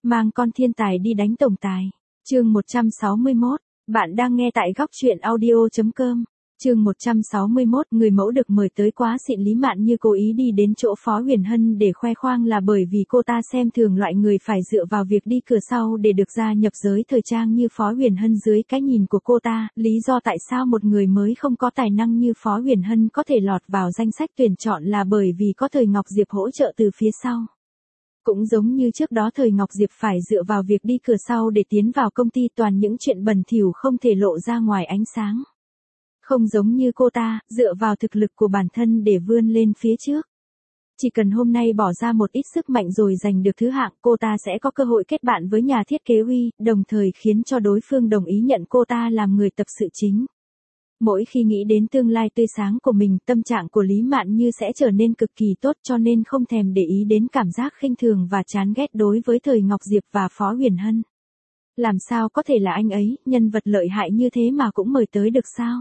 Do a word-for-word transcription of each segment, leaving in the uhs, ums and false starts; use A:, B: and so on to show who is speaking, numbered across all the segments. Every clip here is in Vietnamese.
A: Mang con thiên tài đi đánh tổng tài. Chương một trăm sáu mươi mốt. Bạn đang nghe tại góc truyện audio chấm com. Chương một trăm sáu mươi mốt, người mẫu được mời tới quá xịn. Lý Mạn Như cố ý đi đến chỗ Phó Huyền Hân để khoe khoang là bởi vì cô ta xem thường loại người phải dựa vào việc đi cửa sau để được gia nhập giới thời trang như Phó Huyền Hân. Dưới cái nhìn của cô ta, lý do tại sao một người mới không có tài năng như Phó Huyền Hân có thể lọt vào danh sách tuyển chọn là bởi vì có Thời Ngọc Diệp hỗ trợ từ phía sau. Cũng giống như trước đó Thời Ngọc Diệp phải dựa vào việc đi cửa sau để tiến vào công ty, toàn những chuyện bẩn thỉu không thể lộ ra ngoài ánh sáng. Không giống như cô ta, dựa vào thực lực của bản thân để vươn lên phía trước. Chỉ cần hôm nay bỏ ra một ít sức mạnh rồi giành được thứ hạng, cô ta sẽ có cơ hội kết bạn với nhà thiết kế Huy, đồng thời khiến cho đối phương đồng ý nhận cô ta làm người tập sự chính. Mỗi khi nghĩ đến tương lai tươi sáng của mình, tâm trạng của Lý Mạn Như sẽ trở nên cực kỳ tốt, cho nên không thèm để ý đến cảm giác khinh thường và chán ghét đối với Thời Ngọc Diệp và Phó Huyền Hân. Làm sao có thể là anh ấy, nhân vật lợi hại như thế mà cũng mời tới được sao?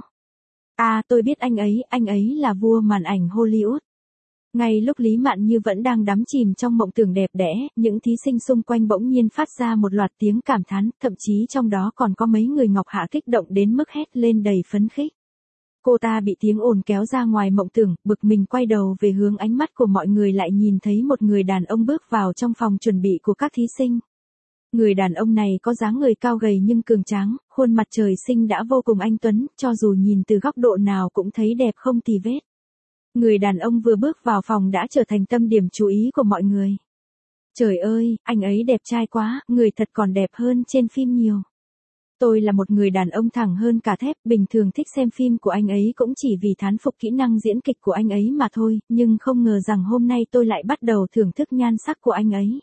A: À, tôi biết anh ấy, anh ấy là vua màn ảnh Hollywood. Ngay lúc Lý Mạn Như vẫn đang đắm chìm trong mộng tưởng đẹp đẽ, những thí sinh xung quanh bỗng nhiên phát ra một loạt tiếng cảm thán, thậm chí trong đó còn có mấy người Ngọc Hạ kích động đến mức hét lên đầy phấn khích. Cô ta bị tiếng ồn kéo ra ngoài mộng tưởng, bực mình quay đầu về hướng ánh mắt của mọi người lại nhìn thấy một người đàn ông bước vào trong phòng chuẩn bị của các thí sinh. Người đàn ông này có dáng người cao gầy nhưng cường tráng, khuôn mặt trời sinh đã vô cùng anh tuấn, cho dù nhìn từ góc độ nào cũng thấy đẹp không tì vết. Người đàn ông vừa bước vào phòng đã trở thành tâm điểm chú ý của mọi người. Trời ơi, anh ấy đẹp trai quá, người thật còn đẹp hơn trên phim nhiều. Tôi là một người đàn ông thẳng hơn cả thép, bình thường thích xem phim của anh ấy cũng chỉ vì thán phục kỹ năng diễn kịch của anh ấy mà thôi, nhưng không ngờ rằng hôm nay tôi lại bắt đầu thưởng thức nhan sắc của anh ấy.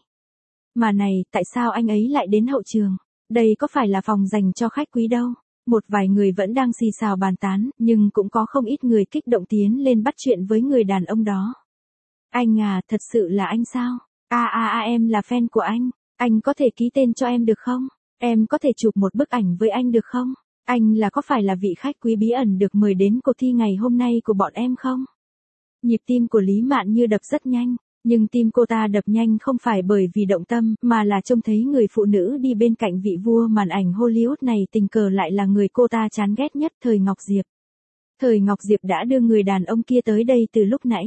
A: Mà này, tại sao anh ấy lại đến hậu trường? Đây có phải là phòng dành cho khách quý đâu? Một vài người vẫn đang xì xào bàn tán, nhưng cũng có không ít người kích động tiến lên bắt chuyện với người đàn ông đó. Anh à, thật sự là anh sao? À à à, em là fan của anh. Anh có thể ký tên cho em được không? Em có thể chụp một bức ảnh với anh được không? Anh là có phải là vị khách quý bí ẩn được mời đến cuộc thi ngày hôm nay của bọn em không? Nhịp tim của Lý Mạn Như đập rất nhanh. Nhưng tim cô ta đập nhanh không phải bởi vì động tâm, mà là trông thấy người phụ nữ đi bên cạnh vị vua màn ảnh Hollywood này tình cờ lại là người cô ta chán ghét nhất, Thời Ngọc Diệp. Thời Ngọc Diệp đã đưa người đàn ông kia tới đây từ lúc nãy.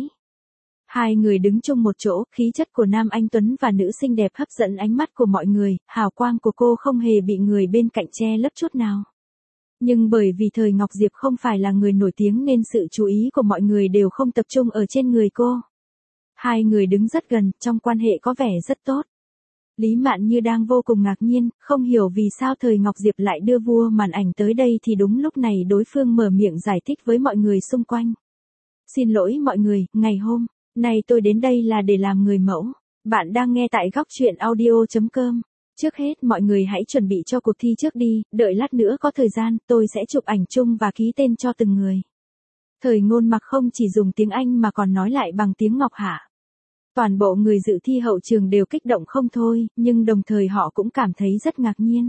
A: Hai người đứng chung một chỗ, khí chất của nam anh tuấn và nữ xinh đẹp hấp dẫn ánh mắt của mọi người, hào quang của cô không hề bị người bên cạnh che lấp chút nào. Nhưng bởi vì Thời Ngọc Diệp không phải là người nổi tiếng nên sự chú ý của mọi người đều không tập trung ở trên người cô. Hai người đứng rất gần, trong quan hệ có vẻ rất tốt. Lý Mạn Như đang vô cùng ngạc nhiên, không hiểu vì sao Thời Ngọc Diệp lại đưa vua màn ảnh tới đây thì đúng lúc này đối phương mở miệng giải thích với mọi người xung quanh. Xin lỗi mọi người, ngày hôm nay tôi đến đây là để làm người mẫu. Bạn đang nghe tại góc truyện audio chấm com. Trước hết mọi người hãy chuẩn bị cho cuộc thi trước đi, đợi lát nữa có thời gian, tôi sẽ chụp ảnh chung và ký tên cho từng người. Thời Ngôn Mặc không chỉ dùng tiếng Anh mà còn nói lại bằng tiếng Ngọc Hạ. Toàn bộ người dự thi hậu trường đều kích động không thôi, nhưng đồng thời họ cũng cảm thấy rất ngạc nhiên.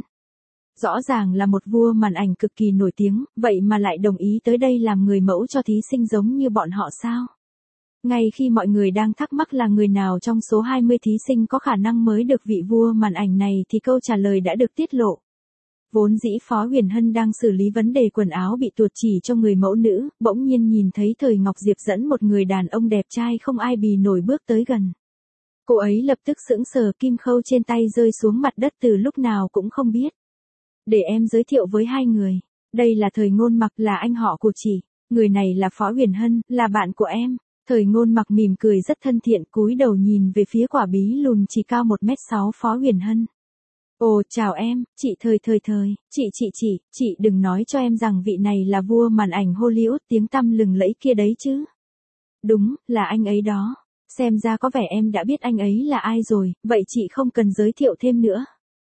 A: Rõ ràng là một vua màn ảnh cực kỳ nổi tiếng, vậy mà lại đồng ý tới đây làm người mẫu cho thí sinh giống như bọn họ sao? Ngay khi mọi người đang thắc mắc là người nào trong số hai mươi thí sinh có khả năng mới được vị vua màn ảnh này thì câu trả lời đã được tiết lộ. Vốn dĩ Phó Huyền Hân đang xử lý vấn đề quần áo bị tuột chỉ cho người mẫu nữ, bỗng nhiên nhìn thấy Thời Ngọc Diệp dẫn một người đàn ông đẹp trai không ai bì nổi bước tới gần. Cô ấy lập tức sững sờ, kim khâu trên tay rơi xuống mặt đất từ lúc nào cũng không biết. Để em giới thiệu với hai người, đây là Thời Ngôn Mặc, là anh họ của chị, người này là Phó Huyền Hân, là bạn của em. Thời Ngôn Mặc mỉm cười rất thân thiện, cúi đầu nhìn về phía quả bí lùn chỉ cao một mét sáu Phó Huyền Hân. Ồ, chào em, chị Thời Thời Thời, chị chị chị, chị đừng nói cho em rằng vị này là vua màn ảnh Hollywood tiếng tăm lừng lẫy kia đấy chứ. Đúng, là anh ấy đó. Xem ra có vẻ em đã biết anh ấy là ai rồi, vậy chị không cần giới thiệu thêm nữa.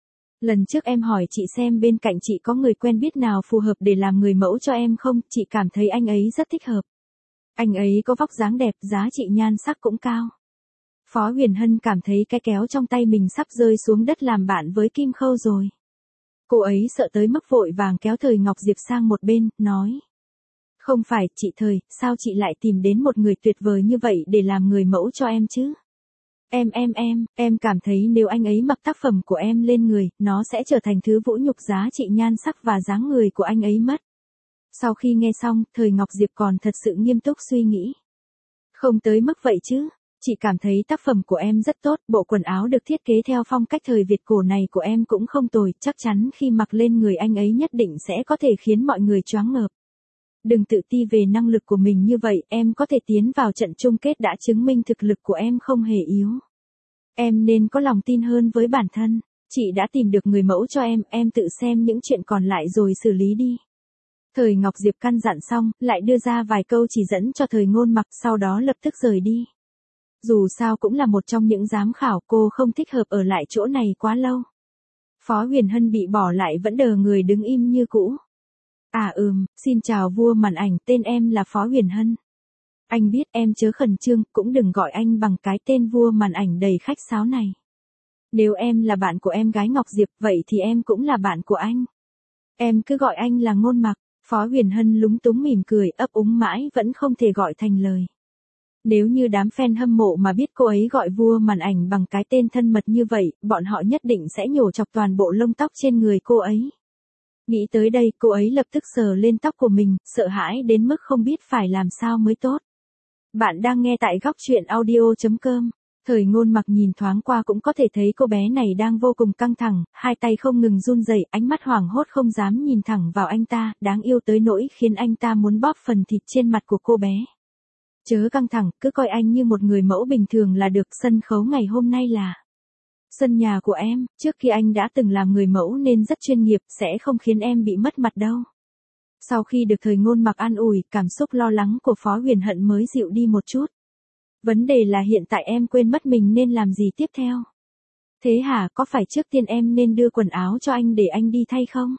A: Lần trước em hỏi chị xem bên cạnh chị có người quen biết nào phù hợp để làm người mẫu cho em không, chị cảm thấy anh ấy rất thích hợp. Anh ấy có vóc dáng đẹp, giá trị nhan sắc cũng cao. Phó Huyền Hân cảm thấy cái kéo trong tay mình sắp rơi xuống đất làm bạn với kim khâu rồi. Cô ấy sợ tới mức vội vàng kéo Thời Ngọc Diệp sang một bên, nói. Không phải, chị Thời, sao chị lại tìm đến một người tuyệt vời như vậy để làm người mẫu cho em chứ? Em em em, em cảm thấy nếu anh ấy mặc tác phẩm của em lên người, nó sẽ trở thành thứ vũ nhục giá trị nhan sắc và dáng người của anh ấy mất. Sau khi nghe xong, Thời Ngọc Diệp còn thật sự nghiêm túc suy nghĩ. Không tới mức vậy chứ. Chị cảm thấy tác phẩm của em rất tốt, bộ quần áo được thiết kế theo phong cách thời Việt cổ này của em cũng không tồi, chắc chắn khi mặc lên người anh ấy nhất định sẽ có thể khiến mọi người choáng ngợp. Đừng tự ti về năng lực của mình như vậy, em có thể tiến vào trận chung kết đã chứng minh thực lực của em không hề yếu. Em nên có lòng tin hơn với bản thân. Chị đã tìm được người mẫu cho em, em tự xem những chuyện còn lại rồi xử lý đi. Thời Ngọc Diệp căn dặn xong, lại đưa ra vài câu chỉ dẫn cho Thời Ngôn Mặc, sau đó lập tức rời đi. Dù sao cũng là một trong những giám khảo, cô không thích hợp ở lại chỗ này quá lâu. Phó Huyền Hân bị bỏ lại vẫn đờ người đứng im như cũ. À ừm, xin chào vua màn ảnh, tên em là Phó Huyền Hân. Anh biết em chớ khẩn trương, cũng đừng gọi anh bằng cái tên vua màn ảnh đầy khách sáo này. Nếu em là bạn của em gái Ngọc Diệp, vậy thì em cũng là bạn của anh. Em cứ gọi anh là Ngôn Mặc. Phó Huyền Hân lúng túng mỉm cười, ấp úng mãi vẫn không thể gọi thành lời. Nếu như đám fan hâm mộ mà biết cô ấy gọi vua màn ảnh bằng cái tên thân mật như vậy, bọn họ nhất định sẽ nhổ chọc toàn bộ lông tóc trên người cô ấy. Nghĩ tới đây, cô ấy lập tức sờ lên tóc của mình, sợ hãi đến mức không biết phải làm sao mới tốt. Bạn đang nghe tại góc truyện audio chấm com. Thời Ngôn Mặc nhìn thoáng qua cũng có thể thấy cô bé này đang vô cùng căng thẳng, hai tay không ngừng run rẩy, ánh mắt hoảng hốt không dám nhìn thẳng vào anh ta, đáng yêu tới nỗi khiến anh ta muốn bóp phần thịt trên mặt của cô bé. Chớ căng thẳng, cứ coi anh như một người mẫu bình thường là được, sân khấu ngày hôm nay là sân nhà của em, trước khi anh đã từng làm người mẫu nên rất chuyên nghiệp, sẽ không khiến em bị mất mặt đâu. Sau khi được Thời Ngôn Mặc an ủi, cảm xúc lo lắng của Phó Huyền Hân mới dịu đi một chút. Vấn đề là hiện tại em quên mất mình nên làm gì tiếp theo. Thế hả, có phải trước tiên em nên đưa quần áo cho anh để anh đi thay không?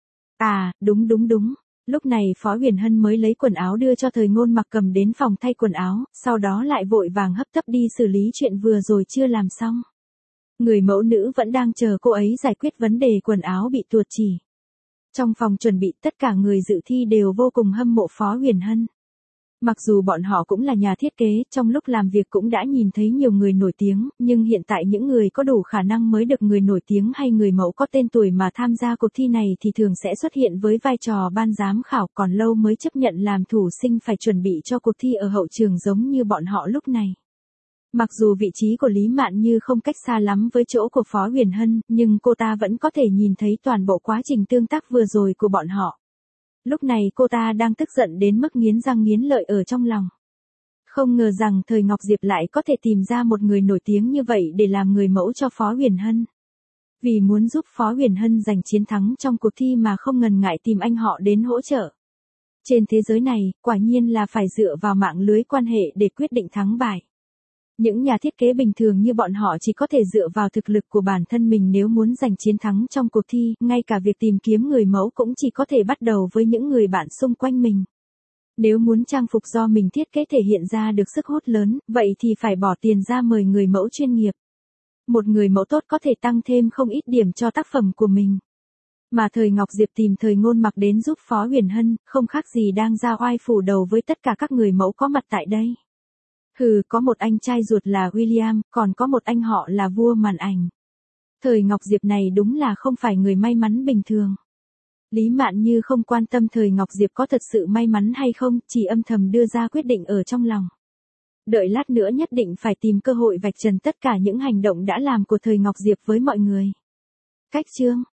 A: À, đúng đúng đúng. Lúc này Phó Huyền Hân mới lấy quần áo đưa cho Thời Ngôn Mặc cầm đến phòng thay quần áo, sau đó lại vội vàng hấp tấp đi xử lý chuyện vừa rồi chưa làm xong. Người mẫu nữ vẫn đang chờ cô ấy giải quyết vấn đề quần áo bị tuột chỉ. Trong phòng chuẩn bị, tất cả người dự thi đều vô cùng hâm mộ Phó Huyền Hân. Mặc dù bọn họ cũng là nhà thiết kế, trong lúc làm việc cũng đã nhìn thấy nhiều người nổi tiếng, nhưng hiện tại những người có đủ khả năng mới được người nổi tiếng hay người mẫu có tên tuổi mà tham gia cuộc thi này thì thường sẽ xuất hiện với vai trò ban giám khảo, còn lâu mới chấp nhận làm thủ sinh phải chuẩn bị cho cuộc thi ở hậu trường giống như bọn họ lúc này. Mặc dù vị trí của Lý Mạn Như không cách xa lắm với chỗ của Phó Huyền Hân, nhưng cô ta vẫn có thể nhìn thấy toàn bộ quá trình tương tác vừa rồi của bọn họ. Lúc này cô ta đang tức giận đến mức nghiến răng nghiến lợi ở trong lòng. Không ngờ rằng Thời Ngọc Diệp lại có thể tìm ra một người nổi tiếng như vậy để làm người mẫu cho Phó Huyền Hân. Vì muốn giúp Phó Huyền Hân giành chiến thắng trong cuộc thi mà không ngần ngại tìm anh họ đến hỗ trợ. Trên thế giới này, quả nhiên là phải dựa vào mạng lưới quan hệ để quyết định thắng bại. Những nhà thiết kế bình thường như bọn họ chỉ có thể dựa vào thực lực của bản thân mình nếu muốn giành chiến thắng trong cuộc thi, ngay cả việc tìm kiếm người mẫu cũng chỉ có thể bắt đầu với những người bạn xung quanh mình. Nếu muốn trang phục do mình thiết kế thể hiện ra được sức hút lớn, vậy thì phải bỏ tiền ra mời người mẫu chuyên nghiệp. Một người mẫu tốt có thể tăng thêm không ít điểm cho tác phẩm của mình. Mà Thời Ngọc Diệp tìm Thời Ngôn Mặc đến giúp Phó Huyền Hân, không khác gì đang ra oai phủ đầu với tất cả các người mẫu có mặt tại đây. Hừ, có một anh trai ruột là William, còn có một anh họ là vua màn ảnh. Thời Ngọc Diệp này đúng là không phải người may mắn bình thường. Lý Mạn Như không quan tâm Thời Ngọc Diệp có thật sự may mắn hay không, chỉ âm thầm đưa ra quyết định ở trong lòng. Đợi lát nữa nhất định phải tìm cơ hội vạch trần tất cả những hành động đã làm của Thời Ngọc Diệp với mọi người. Cách chương